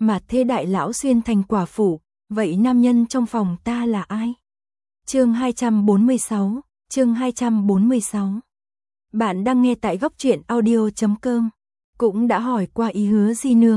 mà thê đại lão xuyên thành quả phụ, vậy nam nhân trong phòng ta là ai? Chương 246, chương 246. Bạn đang nghe tại góc truyện audio.com. Cũng đã hỏi qua ý Hứa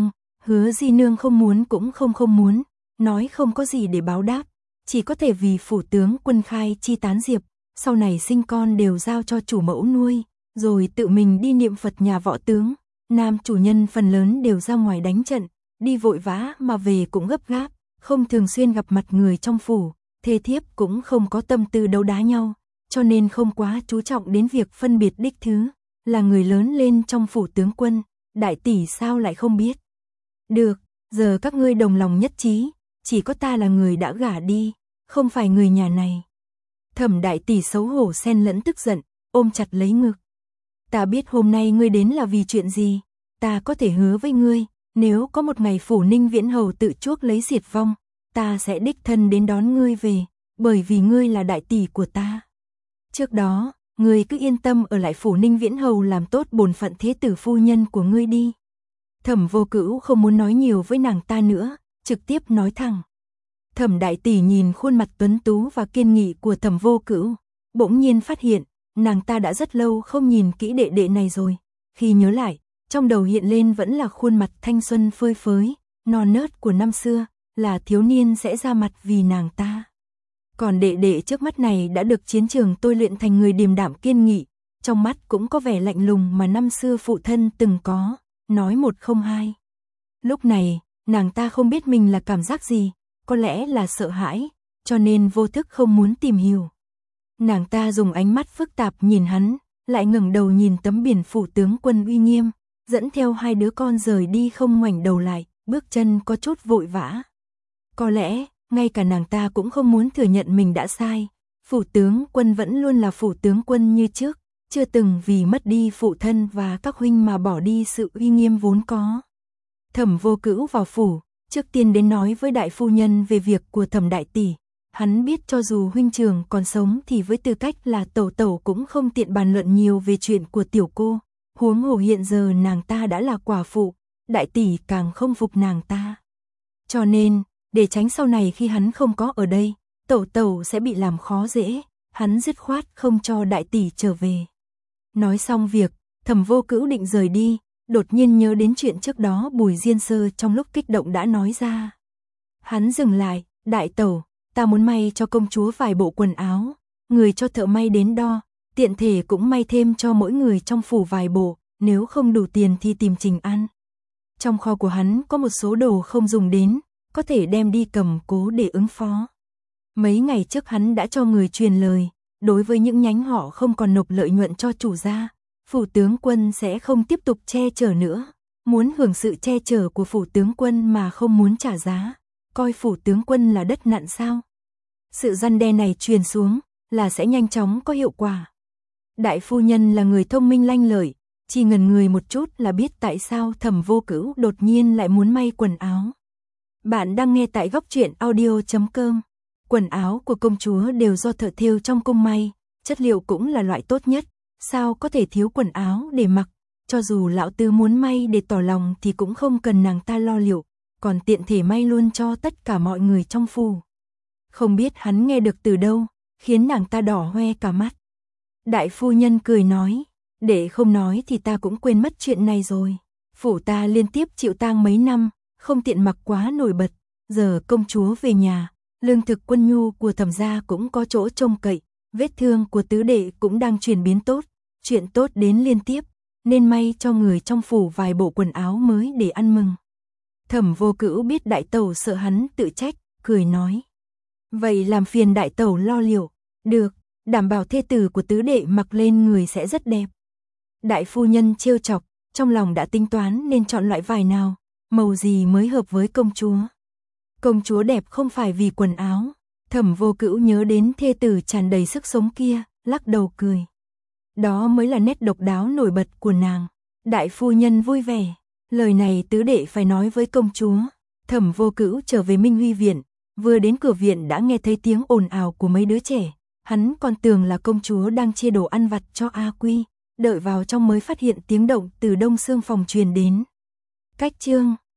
Di Nương không muốn cũng không muốn, nói không có gì để báo đáp, chỉ có thể vì phủ tướng quân khai chi tán diệp, sau này sinh con đều giao cho chủ mẫu nuôi, rồi tự mình đi niệm Phật nhà võ tướng. Nam chủ nhân phần lớn đều ra ngoài đánh trận, đi vội vã mà về cũng gấp gáp, không thường xuyên gặp mặt người trong phủ, thê thiếp cũng không có tâm tư đấu đá nhau, cho nên không quá chú trọng đến việc phân biệt đích thứ, là người lớn lên trong phủ tướng quân, đại tỷ sao lại không biết. Được, giờ các ngươi đồng lòng nhất trí, chỉ có ta là người đã gả đi, không phải người nhà này. Thẩm đại tỷ xấu hổ xen lẫn tức giận, ôm chặt lấy ngực. Ta biết hôm nay ngươi đến là vì chuyện gì, ta có thể hứa với ngươi, nếu có một ngày phủ Ninh Viễn Hầu tự chuốc lấy diệt vong, ta sẽ đích thân đến đón ngươi về, bởi vì ngươi là đại tỷ của ta. Trước đó, ngươi cứ yên tâm ở lại phủ Ninh Viễn Hầu làm tốt bổn phận thế tử phu nhân của ngươi đi. Thẩm Vô Cữu không muốn nói nhiều với nàng ta nữa, trực tiếp nói thẳng. Thẩm đại tỷ nhìn khuôn mặt tuấn tú và kiên nghị của Thẩm Vô Cữu, bỗng nhiên phát hiện, nàng ta đã rất lâu không nhìn kỹ đệ đệ này rồi. Khi nhớ lại, trong đầu hiện lên vẫn là khuôn mặt thanh xuân phơi phới, non nớt của năm xưa, là thiếu niên sẽ ra mặt vì nàng ta. Còn đệ đệ trước mắt này đã được chiến trường tôi luyện thành người điềm đạm kiên nghị, trong mắt cũng có vẻ lạnh lùng mà năm xưa phụ thân từng có, nói một không hai. Lúc này, nàng ta không biết mình là cảm giác gì, có lẽ là sợ hãi, cho nên vô thức không muốn tìm hiểu. Nàng ta dùng ánh mắt phức tạp nhìn hắn, lại ngẩng đầu nhìn tấm biển phủ tướng quân uy nghiêm, dẫn theo hai đứa con rời đi không ngoảnh đầu lại, bước chân có chút vội vã. Có lẽ, ngay cả nàng ta cũng không muốn thừa nhận mình đã sai, phủ tướng quân vẫn luôn là phủ tướng quân như trước, chưa từng vì mất đi phụ thân và các huynh mà bỏ đi sự uy nghiêm vốn có. Thẩm Vô Cữu vào phủ, trước tiên đến nói với đại phu nhân về việc của Thẩm đại tỷ. Hắn biết cho dù huynh trưởng còn sống thì với tư cách là tẩu tẩu cũng không tiện bàn luận nhiều về chuyện của tiểu cô, huống hồ hiện giờ nàng ta đã là quả phụ, đại tỷ càng không phục nàng ta. Cho nên, để tránh sau này khi hắn không có ở đây, tẩu tẩu sẽ bị làm khó dễ, hắn dứt khoát không cho đại tỷ trở về. Nói xong việc, Thẩm Vô Cữu định rời đi, đột nhiên nhớ đến chuyện trước đó Bùi Diên Sơ trong lúc kích động đã nói ra. Hắn dừng lại, đại tẩu, ta muốn may cho công chúa vài bộ quần áo, người cho thợ may đến đo, tiện thể cũng may thêm cho mỗi người trong phủ vài bộ, nếu không đủ tiền thì tìm Trình An. Trong kho của hắn có một số đồ không dùng đến, có thể đem đi cầm cố để ứng phó. Mấy ngày trước hắn đã cho người truyền lời, đối với những nhánh họ không còn nộp lợi nhuận cho chủ gia, phủ tướng quân sẽ không tiếp tục che chở nữa. Muốn hưởng sự che chở của phủ tướng quân mà không muốn trả giá, coi phủ tướng quân là đất nặn sao? Sự răn đe này truyền xuống là sẽ nhanh chóng có hiệu quả. Đại phu nhân là người thông minh lanh lợi, chỉ ngần người một chút là biết tại sao Thẩm Vô Cữu đột nhiên lại muốn may quần áo. Bạn đang nghe tại góc truyện audio.com. Quần áo của công chúa đều do thợ thêu trong cung may, chất liệu cũng là loại tốt nhất, sao có thể thiếu quần áo để mặc, cho dù lão tứ muốn may để tỏ lòng thì cũng không cần nàng ta lo liệu, còn tiện thể may luôn cho tất cả mọi người trong phủ. Không biết hắn nghe được từ đâu, khiến nàng ta đỏ hoe cả mắt. Đại phu nhân cười nói, để không nói thì ta cũng quên mất chuyện này rồi. Phủ ta liên tiếp chịu tang mấy năm, không tiện mặc quá nổi bật, giờ công chúa về nhà, lương thực quân nhu của Thẩm gia cũng có chỗ trông cậy, vết thương của tứ đệ cũng đang chuyển biến tốt, chuyện tốt đến liên tiếp, nên may cho người trong phủ vài bộ quần áo mới để ăn mừng. Thẩm Vô Cữu biết đại tẩu sợ hắn tự trách, cười nói. Vậy làm phiền đại tẩu lo liệu, được, đảm bảo thê tử của tứ đệ mặc lên người sẽ rất đẹp. Đại phu nhân trêu chọc, trong lòng đã tính toán nên chọn loại vải nào, màu gì mới hợp với công chúa. Công chúa đẹp không phải vì quần áo, Thẩm Vô Cữu nhớ đến thê tử tràn đầy sức sống kia, lắc đầu cười. Đó mới là nét độc đáo nổi bật của nàng. Đại phu nhân vui vẻ, lời này tứ đệ phải nói với công chúa. Thẩm Vô Cữu trở về Minh Huy viện, vừa đến cửa viện đã nghe thấy tiếng ồn ào của mấy đứa trẻ, hắn còn tưởng là công chúa đang chia đồ ăn vặt cho A Quy, đợi vào trong mới phát hiện tiếng động từ đông xương phòng truyền đến. Cách chương